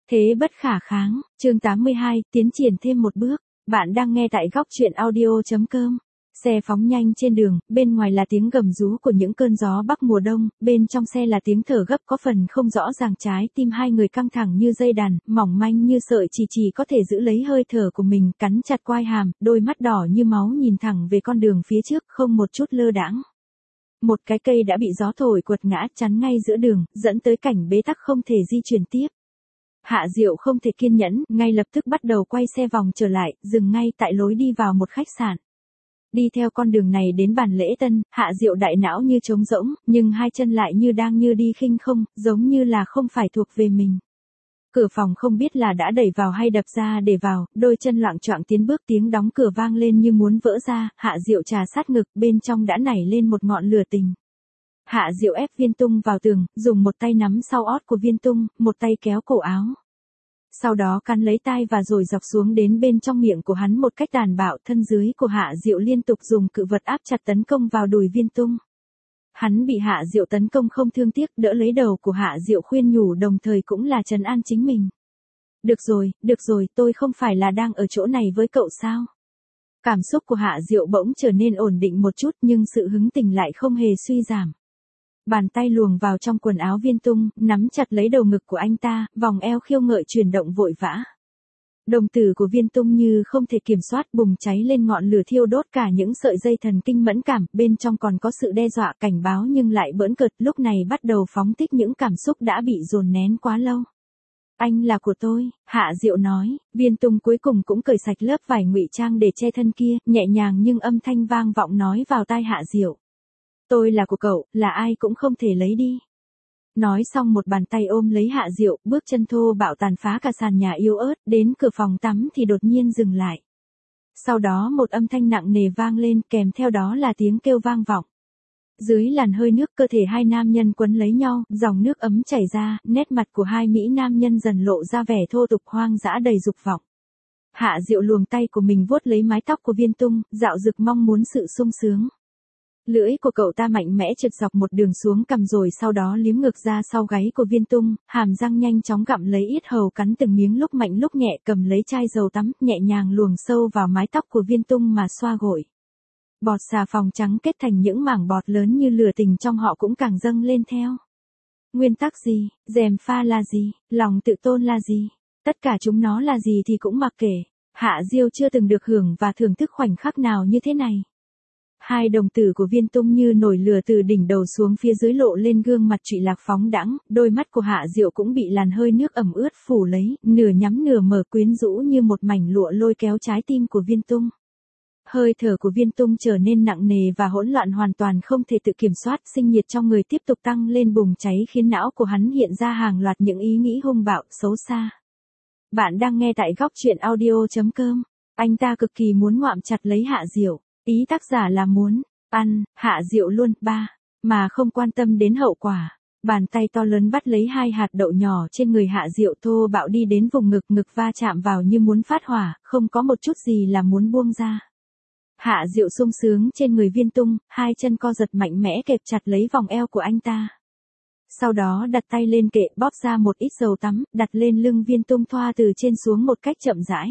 Thế bất khả kháng, chương 82, tiến triển thêm một bước. Bạn đang nghe tại góc truyện audio.com. Xe phóng nhanh trên đường, bên ngoài là tiếng gầm rú của những cơn gió bắc mùa đông, bên trong xe là tiếng thở gấp có phần không rõ ràng, trái tim hai người căng thẳng như dây đàn, mỏng manh như sợi chỉ có thể giữ lấy hơi thở của mình, cắn chặt quai hàm, đôi mắt đỏ như máu nhìn thẳng về con đường phía trước, không một chút lơ đãng. Một cái cây đã bị gió thổi quật ngã chắn ngay giữa đường, dẫn tới cảnh bế tắc không thể di chuyển tiếp. Hạ Diệu không thể kiên nhẫn, ngay lập tức bắt đầu quay xe vòng trở lại, dừng ngay tại lối đi vào một khách sạn. Đi theo con đường này đến bàn lễ tân, Hạ Diệu đại não như trống rỗng, nhưng hai chân lại như đi khinh không, giống như là không phải thuộc về mình. Cửa phòng không biết là đã đẩy vào hay đập ra để vào, đôi chân loạng choạng tiến bước, tiếng đóng cửa vang lên như muốn vỡ ra, Hạ Diệu trà sát ngực, bên trong đã nảy lên một ngọn lửa tình. Hạ Diệu ép Viên Tung vào tường, dùng một tay nắm sau ót của Viên Tung, một tay kéo cổ áo. Sau đó cắn lấy tai và rồi dọc xuống đến bên trong miệng của hắn một cách tàn bạo, thân dưới của Hạ Diệu liên tục dùng cự vật áp chặt tấn công vào đùi Viên Tung. Hắn bị Hạ Diệu tấn công không thương tiếc, đỡ lấy đầu của Hạ Diệu khuyên nhủ, đồng thời cũng là trấn an chính mình. Được rồi, tôi không phải là đang ở chỗ này với cậu sao? Cảm xúc của Hạ Diệu bỗng trở nên ổn định một chút, nhưng sự hứng tình lại không hề suy giảm. Bàn tay luồn vào trong quần áo Viên Tung, nắm chặt lấy đầu ngực của anh ta, vòng eo khiêu gợi chuyển động vội vã. Đồng tử của Viên Tung như không thể kiểm soát bùng cháy lên ngọn lửa thiêu đốt cả những sợi dây thần kinh mẫn cảm, bên trong còn có sự đe dọa cảnh báo nhưng lại bỡn cợt, lúc này bắt đầu phóng thích những cảm xúc đã bị dồn nén quá lâu. Anh là của tôi, Hạ Diệu nói. Viên Tung cuối cùng cũng cởi sạch lớp vải ngụy trang để che thân kia, nhẹ nhàng nhưng âm thanh vang vọng nói vào tai Hạ Diệu. Tôi là của cậu, là ai cũng không thể lấy đi. Nói xong một bàn tay ôm lấy Hạ Diệu, bước chân thô bạo tàn phá cả sàn nhà yếu ớt, đến cửa phòng tắm thì đột nhiên dừng lại. Sau đó một âm thanh nặng nề vang lên, kèm theo đó là tiếng kêu vang vọng. Dưới làn hơi nước, cơ thể hai nam nhân quấn lấy nhau, dòng nước ấm chảy ra, nét mặt của hai mỹ nam nhân dần lộ ra vẻ thô tục hoang dã đầy dục vọng. Hạ Diệu luồng tay của mình vuốt lấy mái tóc của Viên Tung, dạo dực mong muốn sự sung sướng. Lưỡi của cậu ta mạnh mẽ trượt dọc một đường xuống cằm rồi sau đó liếm ngược ra sau gáy của Viên Tung, hàm răng nhanh chóng gặm lấy yết hầu, cắn từng miếng lúc mạnh lúc nhẹ, cầm lấy chai dầu tắm, nhẹ nhàng luồng sâu vào mái tóc của Viên Tung mà xoa gội. Bọt xà phòng trắng kết thành những mảng bọt lớn như lửa tình trong họ cũng càng dâng lên theo. Nguyên tắc gì, gièm pha là gì, lòng tự tôn là gì, tất cả chúng nó là gì thì cũng mặc kệ. Hạ Diêu chưa từng được hưởng và thưởng thức khoảnh khắc nào như thế này. Hai đồng tử của Viên Tung như nổi lửa từ đỉnh đầu xuống phía dưới lộ lên gương mặt trụy lạc phóng đãng, đôi mắt của Hạ Diệu cũng bị làn hơi nước ẩm ướt phủ lấy, nửa nhắm nửa mở quyến rũ như một mảnh lụa lôi kéo trái tim của Viên Tung. Hơi thở của Viên Tung trở nên nặng nề và hỗn loạn hoàn toàn không thể tự kiểm soát, sinh nhiệt trong người tiếp tục tăng lên bùng cháy khiến não của hắn hiện ra hàng loạt những ý nghĩ hung bạo, xấu xa. Bạn đang nghe tại góc truyện audio.com. Anh ta cực kỳ muốn ngoạm chặt lấy Hạ Diệu. Ý tác giả là muốn ăn Hạ Diệu luôn, mà không quan tâm đến hậu quả. Bàn tay to lớn bắt lấy hai hạt đậu nhỏ trên người Hạ Diệu, thô bạo đi đến vùng ngực va chạm vào như muốn phát hỏa, không có một chút gì là muốn buông ra. Hạ Diệu sung sướng trên người Viên Tung, hai chân co giật mạnh mẽ kẹp chặt lấy vòng eo của anh ta. Sau đó đặt tay lên kệ, bóp ra một ít dầu tắm, đặt lên lưng Viên Tung, thoa từ trên xuống một cách chậm rãi.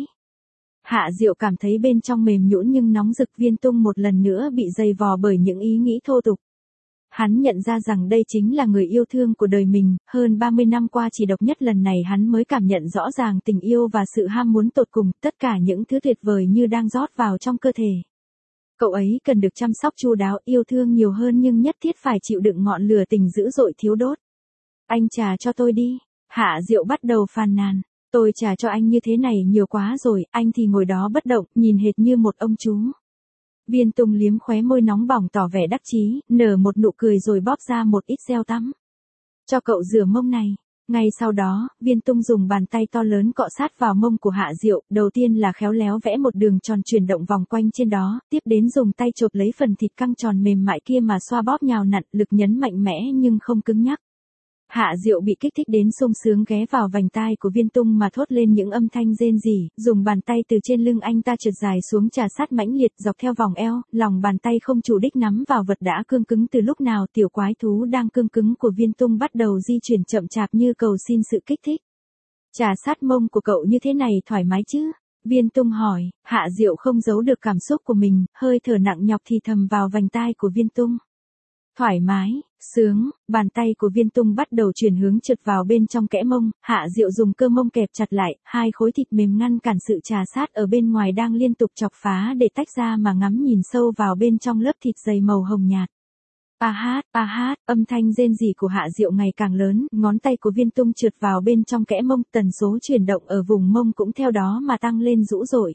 Hạ Diệu cảm thấy bên trong mềm nhũn nhưng nóng rực. Viên Tung một lần nữa bị dày vò bởi những ý nghĩ thô tục. Hắn nhận ra rằng đây chính là người yêu thương của đời mình, hơn 30 năm qua chỉ độc nhất lần này hắn mới cảm nhận rõ ràng tình yêu và sự ham muốn tột cùng, tất cả những thứ tuyệt vời như đang rót vào trong cơ thể. Cậu ấy cần được chăm sóc chu đáo, yêu thương nhiều hơn nhưng nhất thiết phải chịu đựng ngọn lửa tình dữ dội thiếu đốt. Anh trả cho tôi đi. Hạ Diệu bắt đầu phàn nàn. Tôi trả cho anh như thế này nhiều quá rồi, anh thì ngồi đó bất động, nhìn hệt như một ông chú. Viên Tung liếm khóe môi nóng bỏng tỏ vẻ đắc chí, nở một nụ cười rồi bóp ra một ít gel tắm. Cho cậu rửa mông này. Ngay sau đó, Viên Tung dùng bàn tay to lớn cọ sát vào mông của Hạ Diệu, đầu tiên là khéo léo vẽ một đường tròn chuyển động vòng quanh trên đó, tiếp đến dùng tay chộp lấy phần thịt căng tròn mềm mại kia mà xoa bóp nhào nặn, lực nhấn mạnh mẽ nhưng không cứng nhắc. Hạ Diệu bị kích thích đến sung sướng ghé vào vành tai của Viên Tung mà thốt lên những âm thanh rên rỉ, dùng bàn tay từ trên lưng anh ta trượt dài xuống trà sát mãnh liệt dọc theo vòng eo, lòng bàn tay không chủ đích nắm vào vật đã cương cứng từ lúc nào. Tiểu quái thú đang cương cứng của Viên Tung bắt đầu di chuyển chậm chạp như cầu xin sự kích thích. Trà sát mông của cậu như thế này thoải mái chứ? Viên Tung hỏi, Hạ Diệu không giấu được cảm xúc của mình, hơi thở nặng nhọc thì thầm vào vành tai của Viên Tung. Thoải mái, sướng, bàn tay của Viên Tung bắt đầu chuyển hướng trượt vào bên trong kẽ mông, Hạ Diệu dùng cơ mông kẹp chặt lại, hai khối thịt mềm ngăn cản sự trà sát ở bên ngoài đang liên tục chọc phá để tách ra mà ngắm nhìn sâu vào bên trong lớp thịt dày màu hồng nhạt. A hát, âm thanh rên rỉ của Hạ Diệu ngày càng lớn, ngón tay của Viên Tung trượt vào bên trong kẽ mông, tần số chuyển động ở vùng mông cũng theo đó mà tăng lên dữ dội.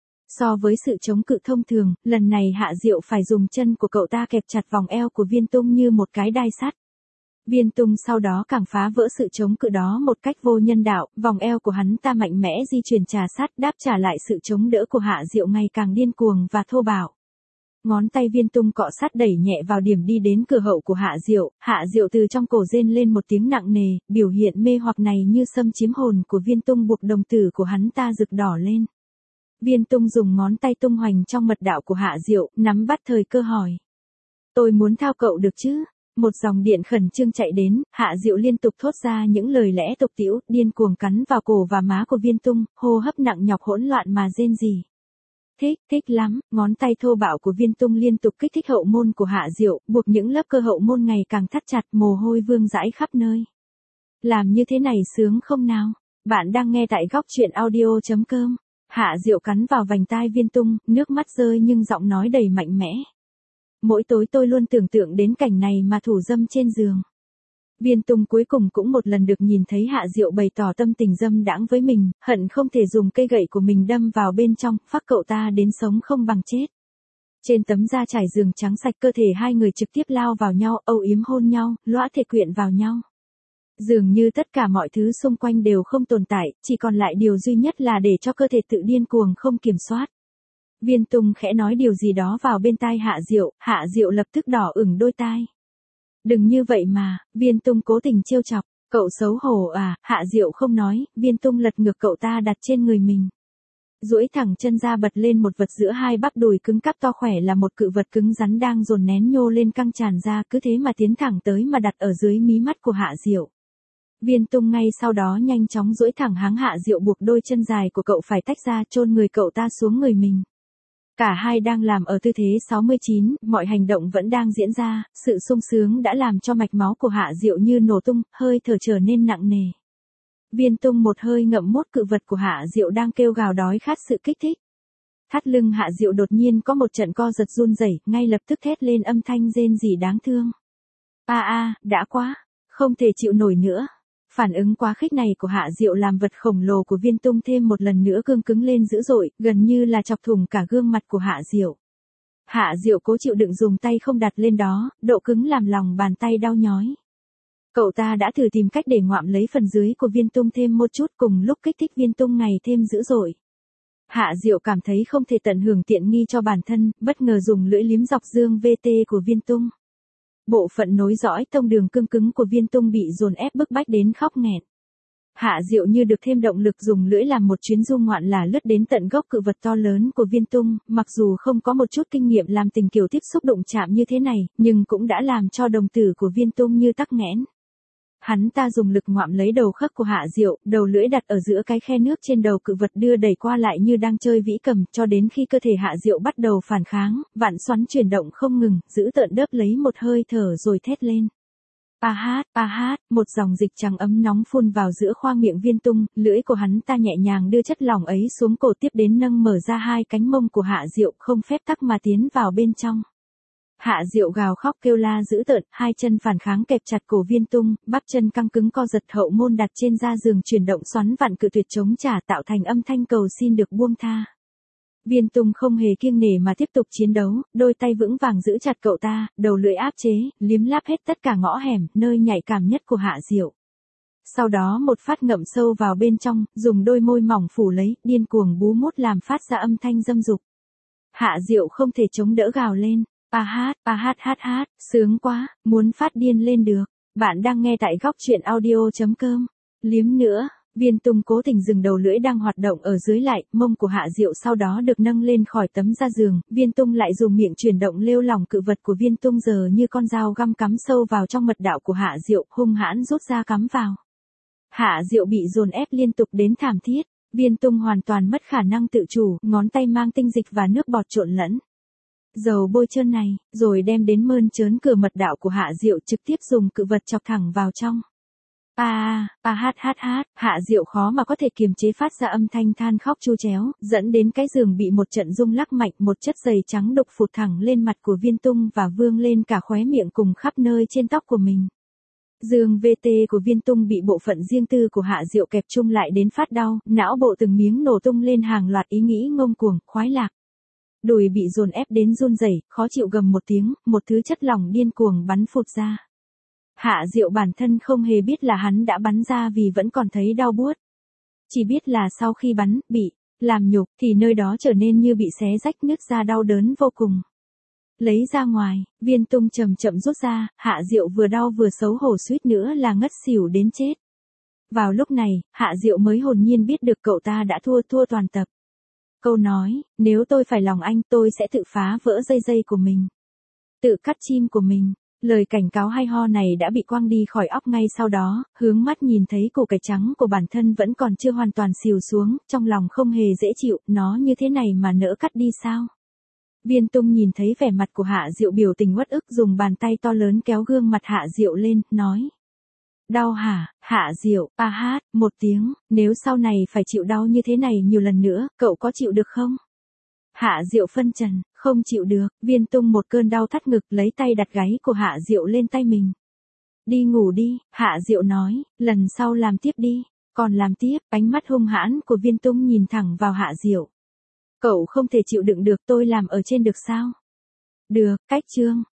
So với sự chống cự thông thường, lần này Hạ Diệu phải dùng chân của cậu ta kẹp chặt vòng eo của Viên Tung như một cái đai sắt. Viên Tung sau đó càng phá vỡ sự chống cự đó một cách vô nhân đạo, vòng eo của hắn ta mạnh mẽ di chuyển trà sát đáp trả lại sự chống đỡ của Hạ Diệu ngày càng điên cuồng và thô bạo. Ngón tay Viên Tung cọ sát đẩy nhẹ vào điểm đi đến cửa hậu của Hạ Diệu từ trong cổ rên lên một tiếng nặng nề, biểu hiện mê hoặc này như xâm chiếm hồn của Viên Tung buộc đồng tử của hắn ta rực đỏ lên. Viên Tung dùng ngón tay tung hoành trong mật đạo của Hạ Diệu, nắm bắt thời cơ hỏi. Tôi muốn thao cậu được chứ? Một dòng điện khẩn trương chạy đến, Hạ Diệu liên tục thốt ra những lời lẽ tục tĩu, điên cuồng cắn vào cổ và má của Viên Tung, hô hấp nặng nhọc hỗn loạn mà rên rỉ. Thích lắm, ngón tay thô bạo của Viên Tung liên tục kích thích hậu môn của Hạ Diệu, buộc những lớp cơ hậu môn ngày càng thắt chặt, mồ hôi vương rãi khắp nơi. Làm như thế này sướng không nào? Bạn đang nghe tại góc truyện audio.com. Hạ Diệu cắn vào vành tai Viên Tung, nước mắt rơi nhưng giọng nói đầy mạnh mẽ. Mỗi tối tôi luôn tưởng tượng đến cảnh này mà thủ dâm trên giường. Viên Tung cuối cùng cũng một lần được nhìn thấy Hạ Diệu bày tỏ tâm tình dâm đãng với mình, hận không thể dùng cây gậy của mình đâm vào bên trong, phác cậu ta đến sống không bằng chết. Trên tấm da trải giường trắng sạch, cơ thể hai người trực tiếp lao vào nhau, âu yếm hôn nhau, lõa thể quyện vào nhau. Dường như tất cả mọi thứ xung quanh đều không tồn tại, chỉ còn lại điều duy nhất là để cho cơ thể tự điên cuồng không kiểm soát. Viên Tung khẽ nói điều gì đó vào bên tai Hạ Diệu lập tức đỏ ửng đôi tai. Đừng như vậy mà, Viên Tung cố tình trêu chọc, cậu xấu hổ à, Hạ Diệu không nói, Viên Tung lật ngược cậu ta đặt trên người mình. Duỗi thẳng chân ra bật lên một vật giữa hai bắp đùi cứng cáp to khỏe là một cự vật cứng rắn đang dồn nén nhô lên căng tràn ra, cứ thế mà tiến thẳng tới mà đặt ở dưới mí mắt của Hạ Diệu. Viên Tung ngay sau đó nhanh chóng duỗi thẳng háng Hạ Diệu buộc đôi chân dài của cậu phải tách ra chôn người cậu ta xuống người mình. Cả hai đang làm ở tư thế 69, mọi hành động vẫn đang diễn ra, sự sung sướng đã làm cho mạch máu của Hạ Diệu như nổ tung, hơi thở trở nên nặng nề. Viên Tung một hơi ngậm mốt cự vật của Hạ Diệu đang kêu gào đói khát sự kích thích. Thắt lưng Hạ Diệu đột nhiên có một trận co giật run rẩy, ngay lập tức thét lên âm thanh rên rỉ đáng thương. Đã quá, không thể chịu nổi nữa. Phản ứng quá khích này của Hạ Diệu làm vật khổng lồ của Viên Tung thêm một lần nữa cương cứng lên dữ dội, gần như là chọc thủng cả gương mặt của Hạ Diệu. Hạ Diệu cố chịu đựng dùng tay không đặt lên đó, độ cứng làm lòng bàn tay đau nhói. Cậu ta đã thử tìm cách để ngoạm lấy phần dưới của Viên Tung thêm một chút, cùng lúc kích thích Viên Tung ngày thêm dữ dội. Hạ Diệu cảm thấy không thể tận hưởng tiện nghi cho bản thân, bất ngờ dùng lưỡi liếm dọc dương VT của Viên Tung. Bộ phận nối dõi tông đường cương cứng của Viên Tung bị dồn ép bức bách đến khóc nghẹn. Hạ Diệu như được thêm động lực dùng lưỡi làm một chuyến du ngoạn là lướt đến tận gốc cự vật to lớn của Viên Tung, mặc dù không có một chút kinh nghiệm làm tình kiểu tiếp xúc đụng chạm như thế này, nhưng cũng đã làm cho đồng tử của Viên Tung như tắc nghẽn. Hắn ta dùng lực ngoạm lấy đầu khớp của Hạ Diệu, đầu lưỡi đặt ở giữa cái khe nước trên đầu cự vật đưa đẩy qua lại như đang chơi vĩ cầm, cho đến khi cơ thể Hạ Diệu bắt đầu phản kháng, vạn xoắn chuyển động không ngừng, giữ tợn đớp lấy một hơi thở rồi thét lên. Một dòng dịch trắng ấm nóng phun vào giữa khoang miệng Viên Tung, lưỡi của hắn ta nhẹ nhàng đưa chất lỏng ấy xuống cổ tiếp đến nâng mở ra hai cánh mông của Hạ Diệu không phép tắc mà tiến vào bên trong. Hạ Diệu gào khóc kêu la dữ tợn, hai chân phản kháng kẹp chặt cổ Viên Tung, bắp chân căng cứng co giật, hậu môn đặt trên da giường chuyển động xoắn vặn cự tuyệt chống trả tạo thành âm thanh cầu xin được buông tha. Viên Tung không hề kiêng nể mà tiếp tục chiến đấu, đôi tay vững vàng giữ chặt cậu ta, đầu lưỡi áp chế, liếm láp hết tất cả ngõ hẻm, nơi nhạy cảm nhất của Hạ Diệu. Sau đó một phát ngậm sâu vào bên trong, dùng đôi môi mỏng phủ lấy, điên cuồng bú mút làm phát ra âm thanh dâm dục. Hạ Diệu không thể chống đỡ gào lên. Sướng quá, muốn phát điên lên được. Bạn đang nghe tại góc truyện audio.com. Liếm nữa, Viên Tung cố tình dừng đầu lưỡi đang hoạt động ở dưới lại, mông của Hạ Diệu sau đó được nâng lên khỏi tấm da giường, Viên Tung lại dùng miệng chuyển động lêu lỏng cự vật của Viên Tung giờ như con dao găm cắm sâu vào trong mật đạo của Hạ Diệu, hung hãn rút ra cắm vào. Hạ Diệu bị dồn ép liên tục đến thảm thiết, Viên Tung hoàn toàn mất khả năng tự chủ, ngón tay mang tinh dịch và nước bọt trộn lẫn dầu bôi trơn này, rồi đem đến mơn trớn cửa mật đạo của Hạ Diệu, trực tiếp dùng cự vật chọc thẳng vào trong. Hạ Diệu khó mà có thể kiềm chế phát ra âm thanh than khóc chu chéo, dẫn đến cái giường bị một trận rung lắc mạnh, một chất giày trắng đục phụt thẳng lên mặt của Viên Tung và vương lên cả khóe miệng cùng khắp nơi trên tóc của mình. Dương VT của Viên Tung bị bộ phận riêng tư của Hạ Diệu kẹp chung lại đến phát đau, não bộ từng miếng nổ tung lên hàng loạt ý nghĩ ngông cuồng, khoái lạc. Đùi bị dồn ép đến run rẩy, khó chịu gầm một tiếng, một thứ chất lỏng điên cuồng bắn phụt ra. Hạ Diệu bản thân không hề biết là hắn đã bắn ra vì vẫn còn thấy đau buốt. Chỉ biết là sau khi bắn, bị làm nhục, thì nơi đó trở nên như bị xé rách nứt ra đau đớn vô cùng. Lấy ra ngoài, Viên Tung chậm chậm rút ra, Hạ Diệu vừa đau vừa xấu hổ suýt nữa là ngất xỉu đến chết. Vào lúc này, Hạ Diệu mới hồn nhiên biết được cậu ta đã thua toàn tập. Câu nói, nếu tôi phải lòng anh tôi sẽ tự phá vỡ dây của mình. Tự cắt chim của mình. Lời cảnh cáo hay ho này đã bị quăng đi khỏi óc ngay sau đó, hướng mắt nhìn thấy củ cải trắng của bản thân vẫn còn chưa hoàn toàn xìu xuống, trong lòng không hề dễ chịu, nó như thế này mà nỡ cắt đi sao? Viên Tung nhìn thấy vẻ mặt của Hạ Diệu biểu tình uất ức, dùng bàn tay to lớn kéo gương mặt Hạ Diệu lên, nói. Đau hả, Hạ Diệu, một tiếng, nếu sau này phải chịu đau như thế này nhiều lần nữa, cậu có chịu được không? Hạ Diệu phân trần, không chịu được, Viên Tung một cơn đau thắt ngực lấy tay đặt gáy của Hạ Diệu lên tay mình. Đi ngủ đi, Hạ Diệu nói, lần sau làm tiếp đi, còn làm tiếp, ánh mắt hung hãn của Viên Tung nhìn thẳng vào Hạ Diệu. Cậu không thể chịu đựng được tôi làm ở trên được sao? Được, cách chương.